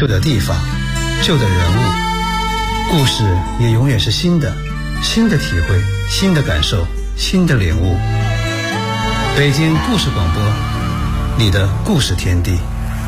旧的地方，旧的人物，故事也永远是新的，新的体会，新的感受，新的领悟。北京故事广播，你的故事天地。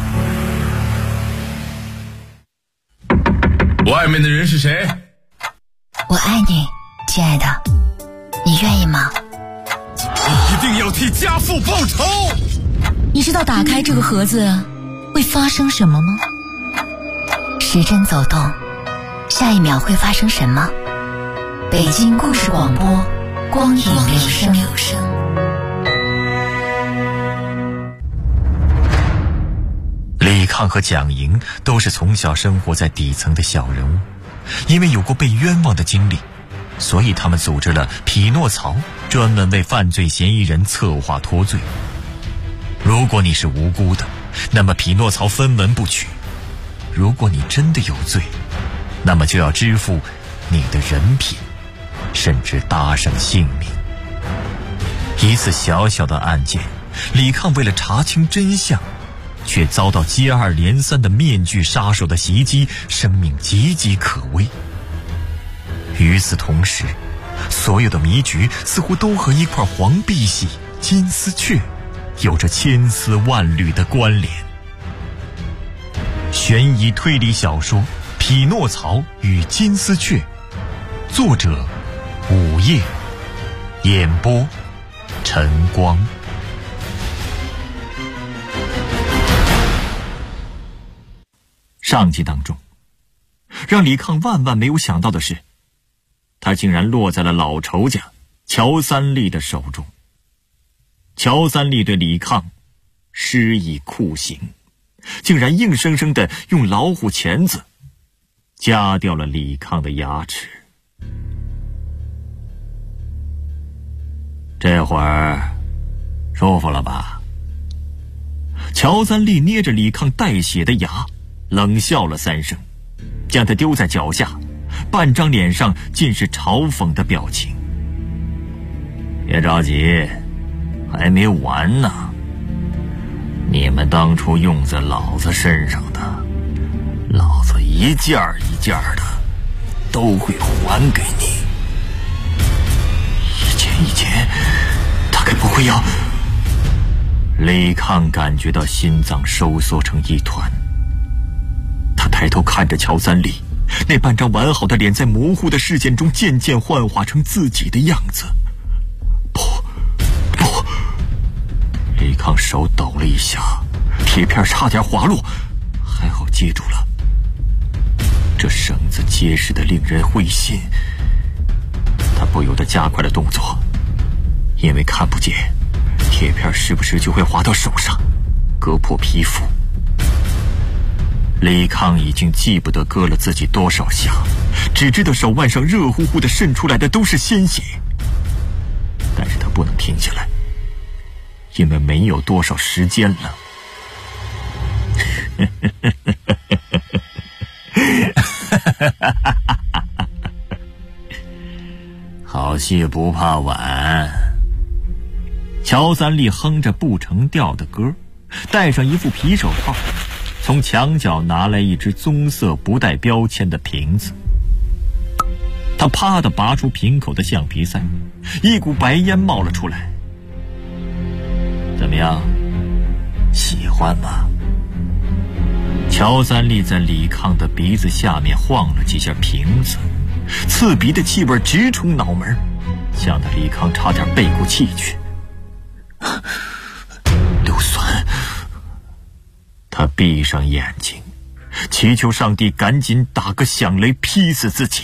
外面的人是谁？ 我爱你，亲爱的，你愿意吗？ 你一定要替家父报仇！ 你知道打开这个盒子会发生什么吗？时针走动，下一秒会发生什么？北京故事广播，光影留声。 李抗和蒋莹都是从小生活在底层的小人物，因为有过被冤枉的经历，所以他们组织了匹诺曹，专门为犯罪嫌疑人策划脱罪。如果你是无辜的，那么匹诺曹分文不取；如果你真的有罪，那么就要支付你的人品，甚至搭上性命。一次小小的案件，李抗为了查清真相，却遭到接二连三的面具杀手的袭击，生命岌岌可危。与此同时，所有的迷局似乎都和一块黄碧玺、金丝雀有着千丝万缕的关联。悬疑推理小说《匹诺曹与金丝雀》，作者午夜，演播晨光。上集当中，让李抗万万没有想到的是，他竟然落在了老仇家乔三立的手中。乔三立对李抗施以酷刑，竟然硬生生地用老虎钳子夹掉了李抗的牙齿。这会儿舒服了吧？乔三立捏着李抗带血的牙，冷笑了3声，将他丢在脚下，半张脸上尽是嘲讽的表情。别着急，还没完呢。你们当初用在老子身上的，老子一件一件的都会还给你。一件，他该不会要……李抗感觉到心脏收缩成一团。他抬头看着乔三立，那半张完好的脸在模糊的视线中渐渐幻化成自己的样子。不！李抗手抖了一下，铁片差点滑落，还好接住了。这绳子结实的令人会心，他不由得加快了动作，因为看不见铁片时不时就会滑到手上，割破皮肤。李抗已经记不得割了自己多少下，只知道手腕上热乎乎的渗出来的都是鲜血。但是他不能停下来，因为没有多少时间了。好戏不怕晚。乔三立哼着不成调的歌，戴上一副皮手套，从墙角拿来一只棕色不带标签的瓶子。他啪地拔出瓶口的橡皮塞，一股白烟冒了出来。怎么样，喜欢吗？乔三立在李抗的鼻子下面晃了几下瓶子，刺鼻的气味直冲脑门，呛得李抗差点背过气去。硫酸！他闭上眼睛，祈求上帝赶紧打个响雷劈死自己。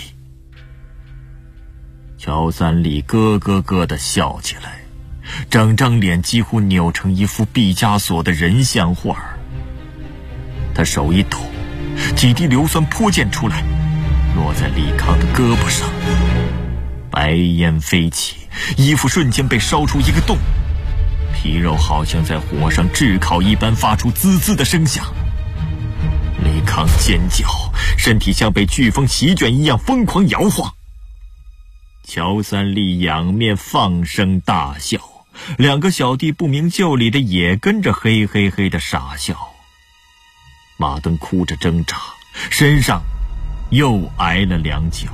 乔三立咯咯咯地笑起来，整张脸几乎扭成一幅毕加索的人像画。他手一抖，几滴硫酸泼溅出来，落在李抗的胳膊上。白烟飞起，衣服瞬间被烧出一个洞，皮肉好像在火上炙烤一般发出滋滋的声响。李抗尖叫，身体像被飓风席卷一样疯狂摇晃。乔三立仰面放声大笑，两个小弟不明就里的也跟着嘿嘿嘿的傻笑。 马登哭着挣扎，身上又挨了2脚。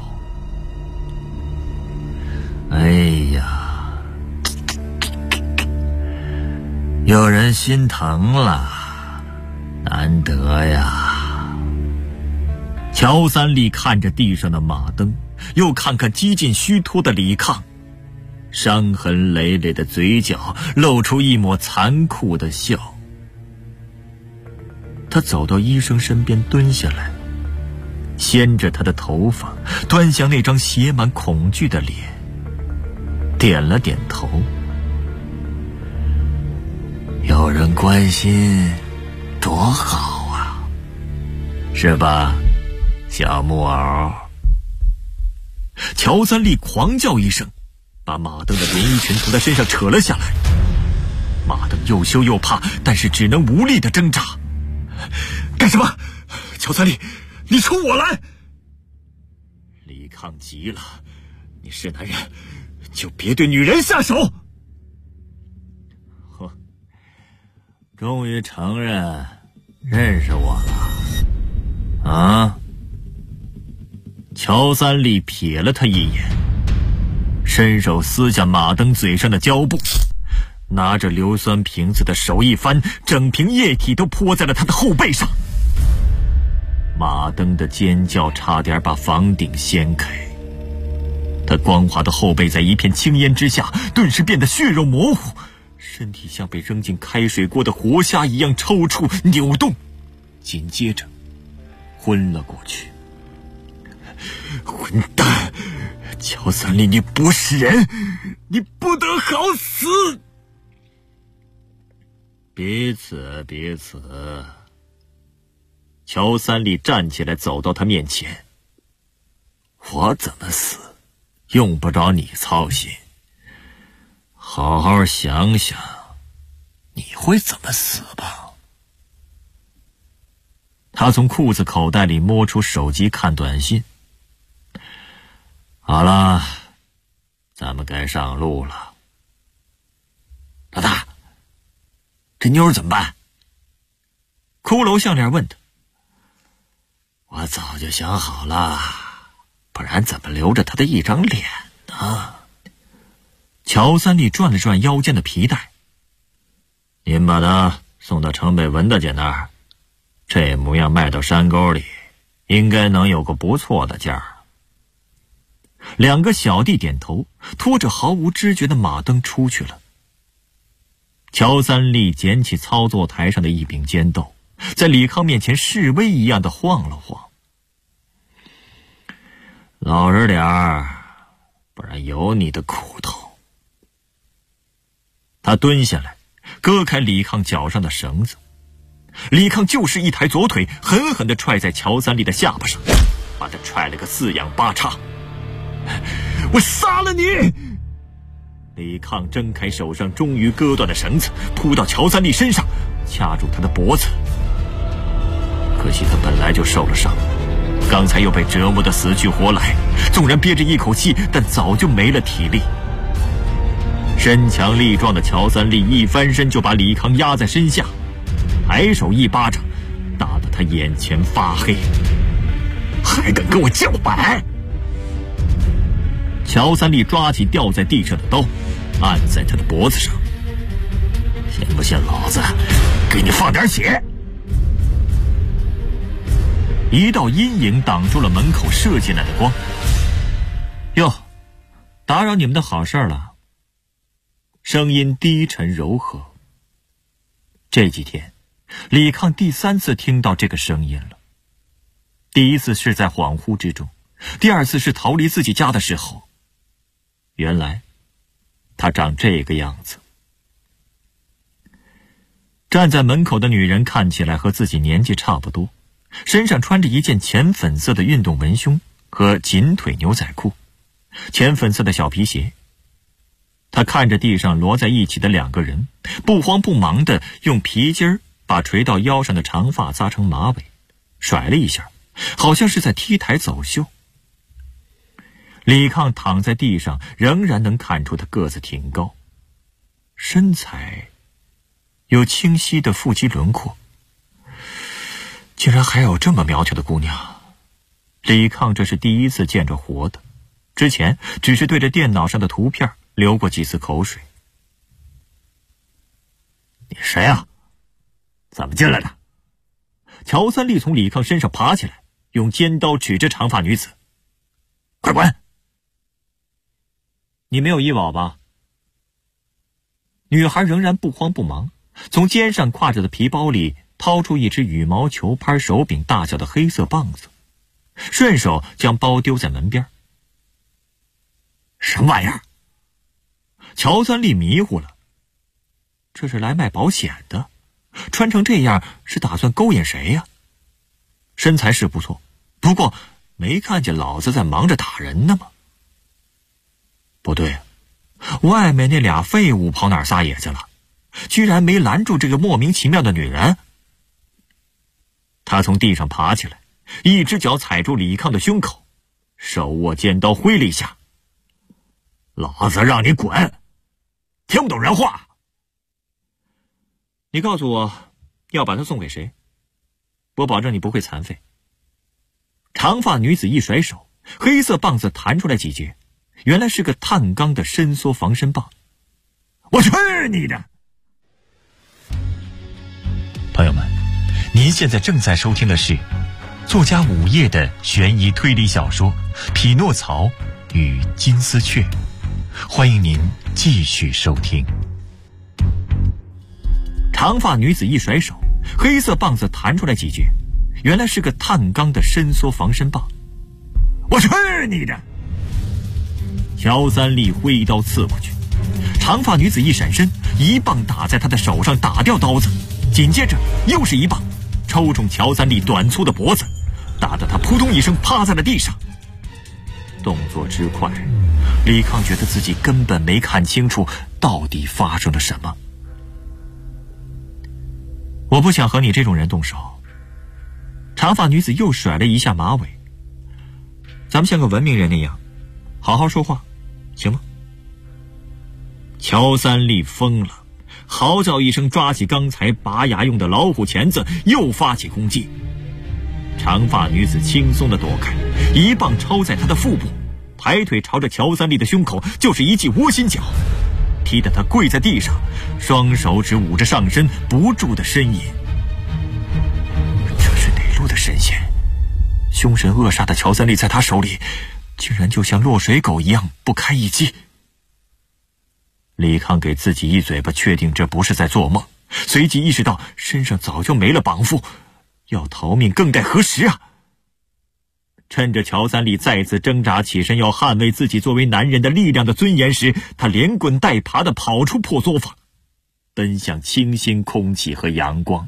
哎呀，有人心疼了，难得呀。乔三立看着地上的马登，又看看几近虚脱的李抗，伤痕累累的嘴角露出一抹残酷的笑。他走到医生身边蹲下来，掀着他的头发，端详那张写满恐惧的脸，点了点头。有人关心多好啊，是吧，小木偶？乔三立狂叫一声，把马登的连衣裙从他身上扯了下来。马登又羞又怕，但是只能无力的挣扎。干什么？乔三立，你冲我来！李抗急了，你是男人就别对女人下手。呵，终于承认认识我了啊！乔三立瞥了他一眼，伸手撕下马登嘴上的胶布，拿着硫酸瓶子的手一翻，整瓶液体都泼在了他的后背上。马登的尖叫差点把房顶掀开，他光滑的后背在一片青烟之下顿时变得血肉模糊，身体像被扔进开水锅的活虾一样抽搐扭动，紧接着昏了过去。混蛋，乔三立，你不是人，你不得好死！彼此。乔三立站起来走到他面前，我怎么死用不着你操心，好好想想你会怎么死吧。他从裤子口袋里摸出手机看短信。好了，咱们该上路了。老大，这妞怎么办？骷髅项链问他。我早就想好了，不然怎么留着他的一张脸呢？乔三立转了转腰间的皮带。您把他送到城北文大姐那儿，这模样卖到山沟里，应该能有个不错的价。2个小弟点头，拖着毫无知觉的马登出去了。乔三立捡起操作台上的一柄尖豆，在李康面前示威一样的晃了晃。老实点儿，不然有你的苦头。他蹲下来，割开李康脚上的绳子。李康就是一抬左腿，狠狠地踹在乔三立的下巴上，把他踹了个四仰八叉。我杀了你！李抗挣开手上终于割断的绳子，扑到乔三立身上，掐住他的脖子。可惜他本来就受了伤，刚才又被折磨得死去活来，纵然憋着一口气，但早就没了体力。身强力壮的乔三立一翻身就把李康压在身下，抬手一巴掌打得他眼前发黑。还敢跟我叫板！乔三立抓起掉在地上的刀，按在他的脖子上。信不信老子给你放点血？一道阴影挡住了门口射进来的光。哟，打扰你们的好事了。声音低沉柔和。这几天，李抗第3次听到这个声音了。第一次是在恍惚之中，第2次是逃离自己家的时候。原来他长这个样子。站在门口的女人看起来和自己年纪差不多，身上穿着一件浅粉色的运动文胸和紧腿牛仔裤，浅粉色的小皮鞋。她看着地上摞在一起的2个人，不慌不忙地用皮筋把垂到腰上的长发扎成马尾，甩了一下，好像是在 T 台走秀。李抗躺在地上，仍然能看出他个子挺高，身材有清晰的腹肌轮廓。 竟然还有这么苗条的姑娘，李抗这是第一次见着活的，之前只是对着电脑上的图片流过几次口水。你谁啊？怎么进来的？乔三立从李抗身上爬起来，用尖刀指着长发女子：快滚！你没有医保吧？女孩仍然不慌不忙，从肩上挎着的皮包里掏出一只羽毛球拍手柄大小的黑色棒子，顺手将包丢在门边。什么玩意儿？乔三立迷糊了，这是来卖保险的，穿成这样是打算勾引谁呀？身材是不错，不过没看见老子在忙着打人呢吗？不对啊，外面那俩废物跑哪儿撒野去了？居然没拦住这个莫名其妙的女人。他从地上爬起来，一只脚踩住李抗的胸口，手握尖刀挥了一下：老子让你滚！听不懂人话？你告诉我要把他送给谁，我保证你不会残废。长发女子一甩手，黑色棒子弹出来几节，原来是个碳钢的伸缩防身棒。我去你的！朋友们，您现在正在收听的是作家午夜的悬疑推理小说《匹诺曹与金丝雀》，欢迎您继续收听。长发女子一甩手，黑色棒子弹出来几节，原来是个碳钢的伸缩防身棒。我去你的！乔三立挥刀刺过去，长发女子一闪身，一棒打在他的手上，打掉刀子，紧接着又是一棒抽中乔三立短粗的脖子，打得他扑通一声趴在了地上。动作之快，李抗觉得自己根本没看清楚到底发生了什么。我不想和你这种人动手。长发女子又甩了一下马尾，咱们像个文明人那样好好说话，行吗？乔三立疯了，嚎叫一声，抓起刚才拔牙用的老虎钳子，又发起攻击。长发女子轻松地躲开，一棒抽在他的腹部，抬腿朝着乔三立的胸口就是一记窝心脚，踢得他跪在地上，双手只捂着上身，不住地呻吟。这是哪路的神仙？凶神恶煞的乔三立在他手里竟然就像落水狗一样不堪一击。李抗给自己一嘴巴，确定这不是在做梦，随即意识到身上早就没了绑缚，要逃命更待何时啊！趁着乔三立再次挣扎起身要捍卫自己作为男人的力量的尊严时，他连滚带爬地跑出破作坊，奔向清新空气和阳光。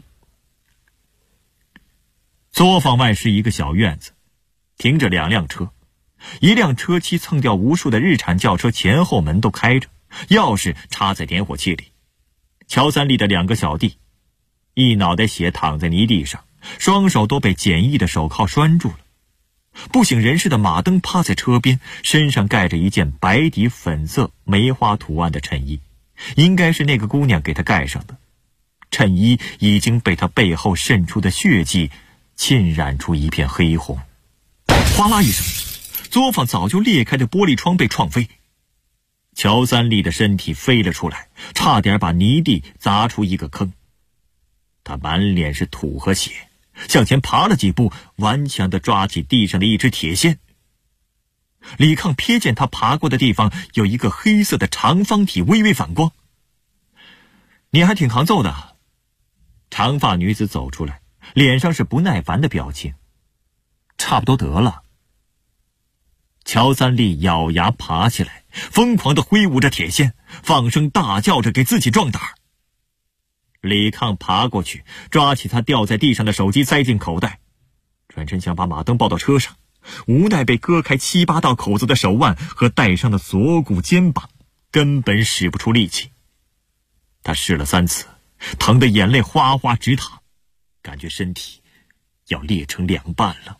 作坊外是一个小院子，停着2辆车，一辆车漆蹭掉无数的日产轿车前后门都开着，钥匙插在点火器里。乔三立的2个小弟一脑袋血躺在泥地上，双手都被简易的手铐拴住了。不省人事的马登趴在车边，身上盖着一件白底粉色梅花图案的衬衣，应该是那个姑娘给他盖上的。衬衣已经被他背后渗出的血迹浸染出一片黑红。哗啦一声，作坊早就裂开的玻璃窗被撞飞，乔三立的身体飞了出来，差点把泥地砸出一个坑。他满脸是土和血，向前爬了几步，顽强地抓起地上的一只铁锨。李抗瞥见他爬过的地方有一个黑色的长方体微微反光。你还挺抗揍的。长发女子走出来，脸上是不耐烦的表情。差不多得了。乔三立咬牙爬起来，疯狂地挥舞着铁锨，放声大叫着给自己壮胆。李抗爬过去，抓起他掉在地上的手机塞进口袋，转身想把马登抱到车上，无奈被割开7、8道口子的手腕和带伤的锁骨肩膀，根本使不出力气。他试了3次，疼得眼泪哗哗直淌，感觉身体要裂成2半了。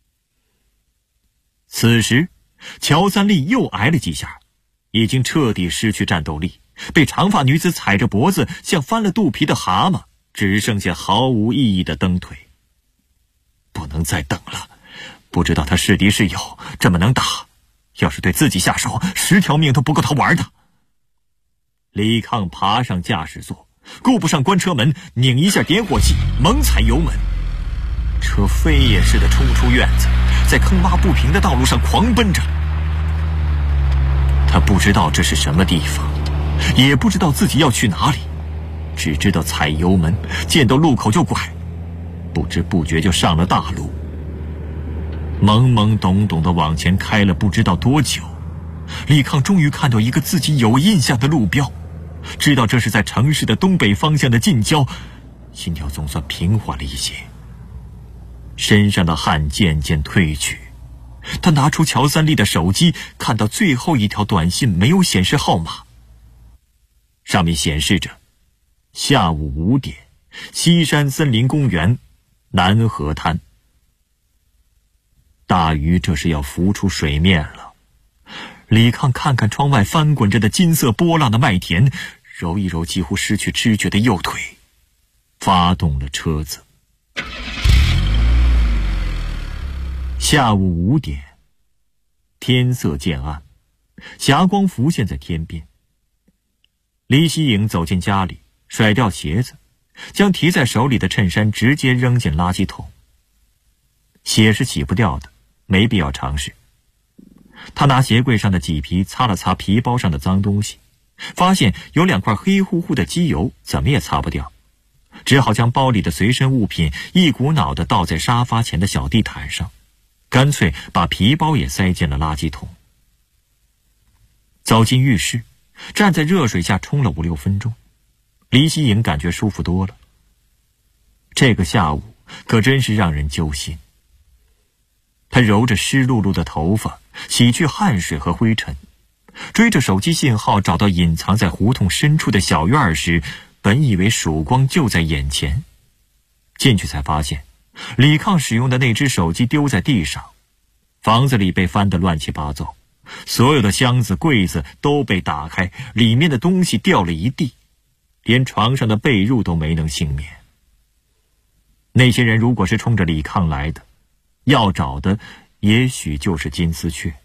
此时乔三立又挨了几下，已经彻底失去战斗力，被长发女子踩着脖子，像翻了肚皮的蛤蟆，只剩下毫无意义的蹬腿。 不能再等了。不知道他是敌是友，这么能打，要是对自己下手，10条命都不够他玩的。李抗爬上驾驶座，顾不上关车门，拧一下点火器，猛踩油门，车飞也似的冲出院子，在坑洼不平的道路上狂奔着。他不知道这是什么地方，也不知道自己要去哪里，只知道踩油门，见到路口就拐，不知不觉就上了大路。懵懵懂懂地往前开了不知道多久，李抗终于看到一个自己有印象的路标，知道这是在城市的东北方向的近郊，心跳总算平缓了一些，身上的汗渐渐褪去。他拿出乔三立的手机，看到最后一条短信没有显示号码，上面显示着下午5点，西山森林公园南河滩。大鱼这是要浮出水面了。李抗看看窗外翻滚着的金色波浪的麦田，揉一揉几乎失去知觉的右腿，发动了车子。下午5点，天色渐暗，霞光浮现在天边。李希颖走进家里，甩掉鞋子，将提在手里的衬衫直接扔进垃圾桶。血是洗不掉的，没必要尝试。他拿鞋柜上的麂皮擦了擦皮包上的脏东西，发现有2块黑乎乎的机油，怎么也擦不掉，只好将包里的随身物品一股脑地倒在沙发前的小地毯上，干脆把皮包也塞进了垃圾桶。走进浴室，站在热水下冲了5、6分钟，李希颖感觉舒服多了。这个下午可真是让人揪心。他揉着湿漉漉的头发，洗去汗水和灰尘，追着手机信号找到隐藏在胡同深处的小院时，本以为曙光就在眼前，进去才发现李抗使用的那只手机丢在地上，房子里被翻得乱七八糟，所有的箱子柜子都被打开，里面的东西掉了一地，连床上的被褥都没能幸免。那些人如果是冲着李抗来的，要找的也许就是金丝雀。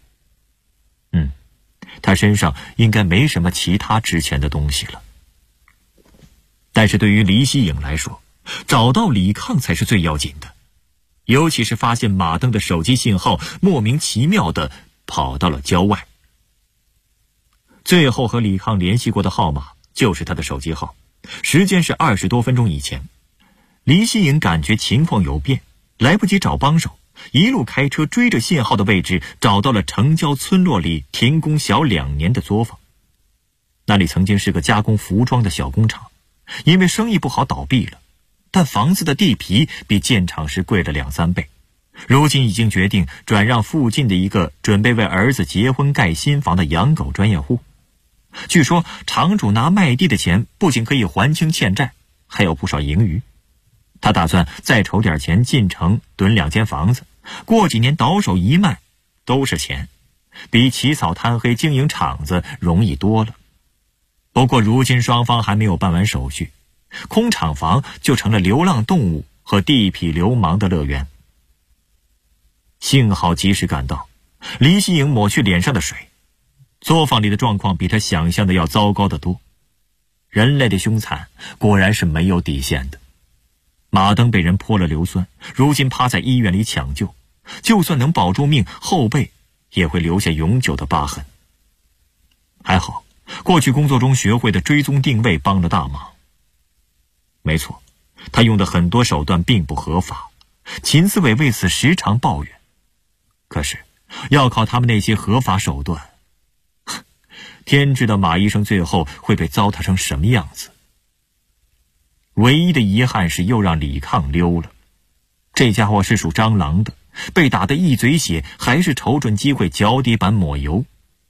他身上应该没什么其他值钱的东西了。但是对于李希颖来说，找到李抗才是最要紧的，尤其是发现马登的手机信号莫名其妙地跑到了郊外。最后和李抗联系过的号码就是他的手机号，时间是20多分钟以前。李希颖感觉情况有变，来不及找帮手，一路开车追着信号的位置，找到了城郊村落里停工小2年的作坊。那里曾经是个加工服装的小工厂，因为生意不好倒闭了，但房子的地皮比建厂时贵了2、3倍，如今已经决定转让附近的一个准备为儿子结婚盖新房的养狗专业户。据说厂主拿卖地的钱不仅可以还清欠债，还有不少盈余。他打算再筹点钱进城囤2间房子，过几年倒手一卖都是钱，比起早贪黑经营厂子容易多了。不过如今双方还没有办完手续，空厂房就成了流浪动物和地痞流氓的乐园。幸好及时赶到，李希颖抹去脸上的水，作坊里的状况比他想象的要糟糕得多。人类的凶残果然是没有底线的。马登被人泼了硫酸，如今趴在医院里抢救，就算能保住命，后背也会留下永久的疤痕。还好过去工作中学会的追踪定位帮了大忙。没错，他用的很多手段并不合法，秦思伟为此时常抱怨。可是要靠他们那些合法手段，天知道马医生最后会被糟蹋成什么样子。唯一的遗憾是又让李抗溜了，这家伙是属蟑螂的，被打得一嘴血，还是瞅准机会脚底板抹油。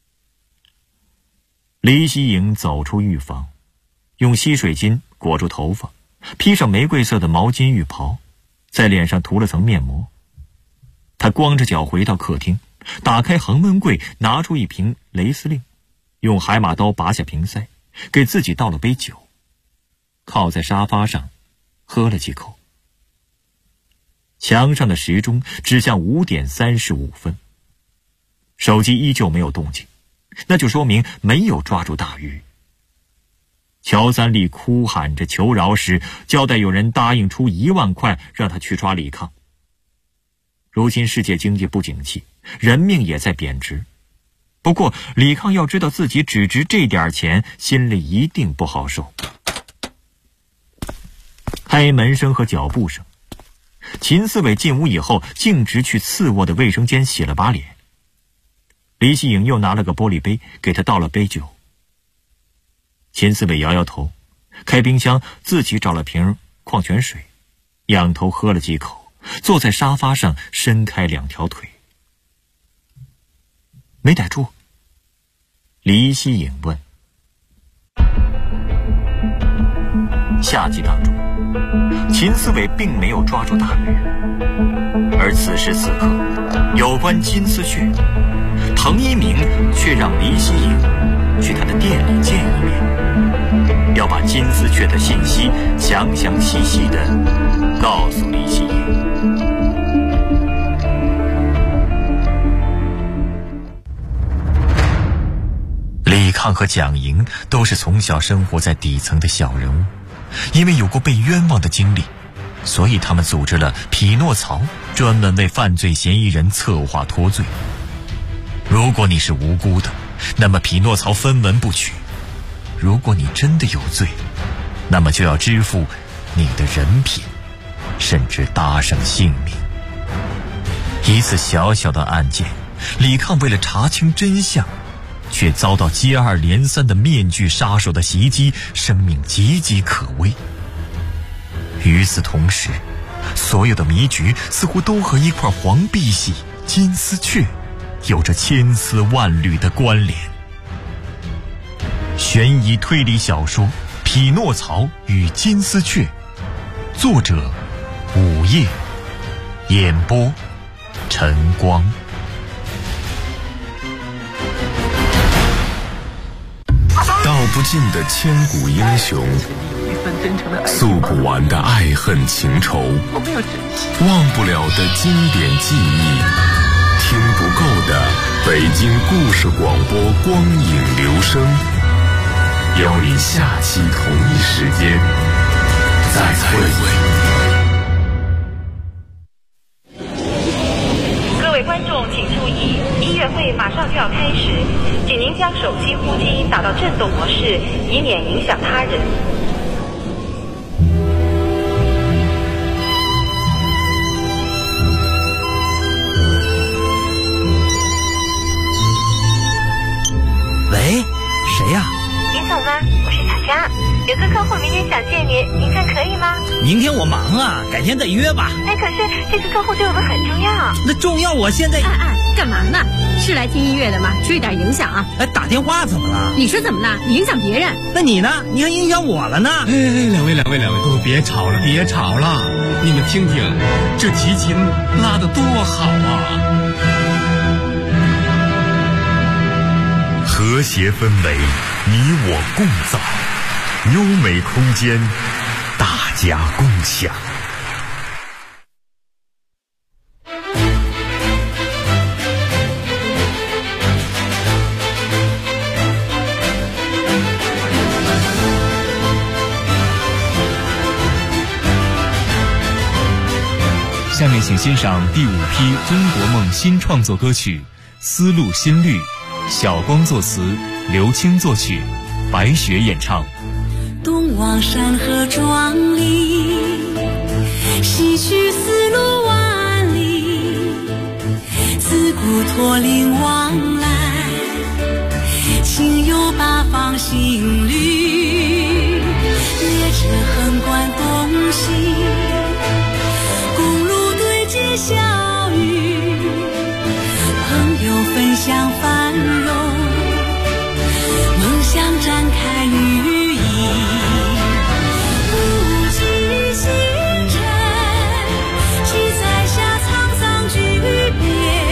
李希颖走出浴房，用吸水巾裹住头发，披上玫瑰色的毛巾浴袍，在脸上涂了层面膜。他光着脚回到客厅，打开恒温柜，拿出一瓶雷司令，用海马刀拔下瓶塞，给自己倒了杯酒，靠在沙发上喝了几口。 墙上的时钟指向5点35分。手机依旧没有动静，那就说明没有抓住大鱼。乔三立哭喊着求饶时，交代有人答应出1万块让他去抓李抗。如今世界经济不景气，人命也在贬值。不过李抗要知道自己只值这点钱，心里一定不好受。开门声和脚步声，秦思伟进屋以后径直去次卧的卫生间洗了把脸。李希颖又拿了个玻璃杯给他倒了杯酒。秦思伟摇摇头，开冰箱自己找了瓶矿泉水，仰头喝了几口，坐在沙发上伸开2条腿。没逮住？李希颖问。下集当中，秦思伟并没有抓住大鱼，而此时此刻，有关金丝雀，滕一鸣却让李希颖去他的店里见一面，要把金丝雀的信息详详细细地告诉李希颖。李抗和蒋莹都是从小生活在底层的小人物，因为有过被冤枉的经历，所以他们组织了匹诺曹，专门为犯罪嫌疑人策划脱罪。如果你是无辜的，那么匹诺曹分文不取；如果你真的有罪，那么就要支付你的人品，甚至搭上性命。一次小小的案件，李抗为了查清真相，却遭到接二连三的面具杀手的袭击，生命岌岌可危。与此同时，所有的迷局似乎都和一块黄碧玺金丝雀有着千丝万缕的关联。悬疑推理小说《匹诺曹与金丝雀》，作者午夜，演播晨光。 道不尽的千古英雄，诉不完的爱恨情仇，忘不了的经典记忆，听不够的北京故事广播光影留声，邀你下期同一时间再会。 各位观众请注意，音乐会马上就要开始，请您将手机呼机打到震动模式，以免影响他人。 喂，谁呀？ 林总吗？我是小佳，有个客户明天想见您，您看可以吗？ 明天我忙啊，改天再约吧。 哎，可是这个客户对我们很重要。 那重要，我现在…… 干嘛呢？是来听音乐的吗？注意点影响啊！ 哎，打电话怎么了？ 你说怎么了？你影响别人。 那你呢？你还影响我了呢？ 哎，两位，别吵了，别吵了！你们听听，这提琴拉得多好啊！ 和谐氛围，你我共造；优美空间，大家共享。 下面请欣赏第5批中国梦新创作歌曲《丝路新绿》，小光作词，刘青作曲，白雪演唱。 东望山河壮丽，西去丝路万里，自古驼铃往来，情有八方新绿，列车横贯东西，公路对接小雨，朋友分享繁荣，梦想展开羽翼，不计星辰，七彩下沧桑巨变，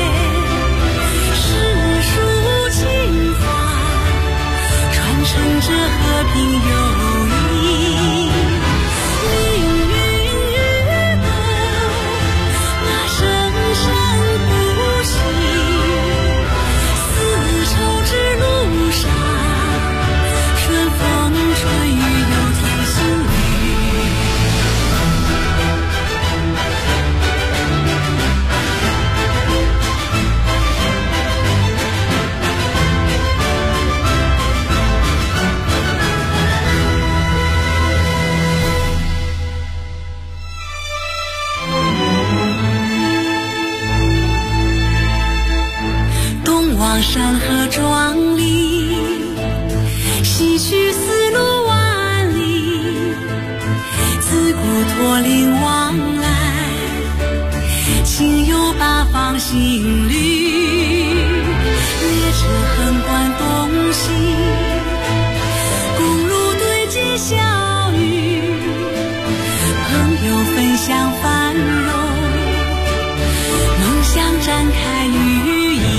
诗书情怀传承着和平友谊，命运与共望山河壮丽，西去丝路万里，自古驼铃往来，情有八方心侣，列车横贯东西，公路对接小雨，朋友分享繁荣，梦想展开羽翼，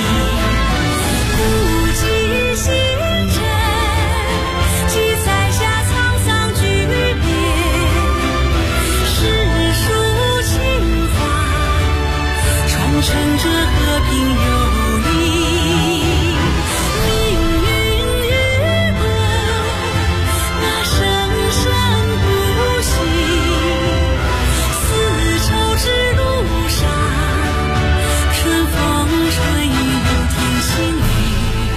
古迹新陈，记载下沧桑巨变，世俗情怀传承着和平友谊，命运雨过那生生不息，丝绸之路上春风吹入天心里。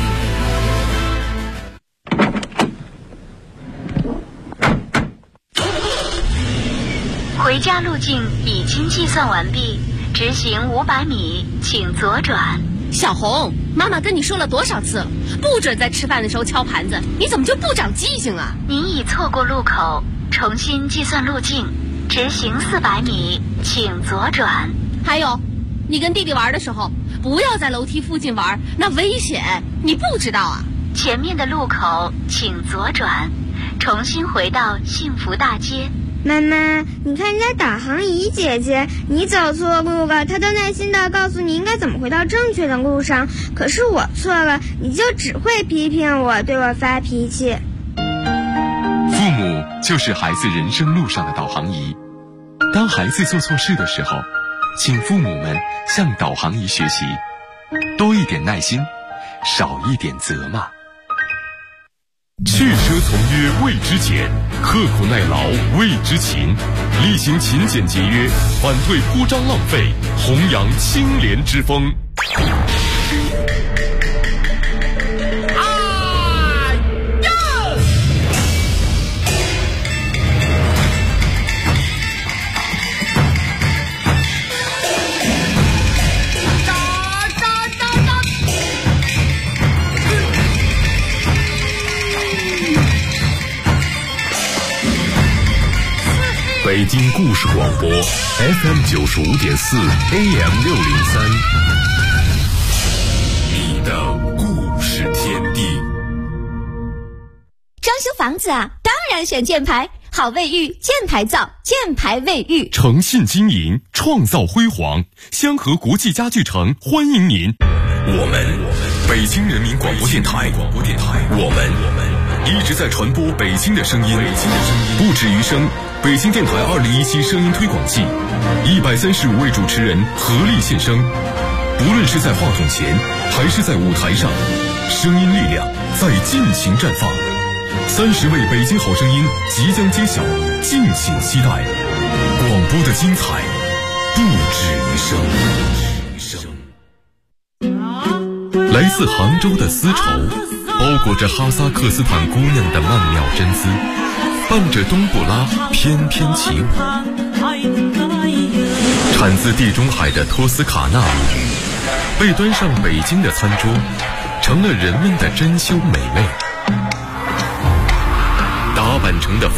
回家路径已经计算完毕，直行500米，请左转。 小红，妈妈跟你说了多少次了，不准在吃饭的时候敲盘子，你怎么就不长记性啊？ 您已错过路口，重新计算路径，直行400米，请左转。 还有，你跟弟弟玩的时候，不要在楼梯附近玩，那危险，你不知道啊？ 前面的路口请左转，重新回到幸福大街。 妈妈，你看人家导航仪姐姐，你走错路了，她都耐心地告诉你应该怎么回到正确的路上，可是我错了，你就只会批评我，对我发脾气。 父母就是孩子人生路上的导航仪，当孩子做错事的时候，请父母们向导航仪学习，多一点耐心，少一点责骂。 汽车从约为之俭，刻苦耐劳为之勤，厉行勤俭节约，反对铺张浪费，弘扬清廉之风。北京故事广播 FM 95.4 AM 603，你的故事天地。 装修房子啊，当然选箭牌，好卫浴，箭牌造，箭牌卫浴， 诚信经营，创造辉煌。香河国际家具城欢迎您。我们北京人民广播电台，我们一直在传播北京的声音，不止于声。北京电台2017声音推广季，135位主持人合力献声，不论是在话筒前还是在舞台上，声音力量在尽情绽放。30位北京好声音即将揭晓，敬请期待。广播的精彩不止于声。来自杭州的丝绸，包裹着哈萨克斯坦姑娘的曼妙真姿，伴着冬不拉翩翩起舞。产自地中海的托斯卡纳米，被端上北京的餐桌，成了人们的珍馐美味。打扮成的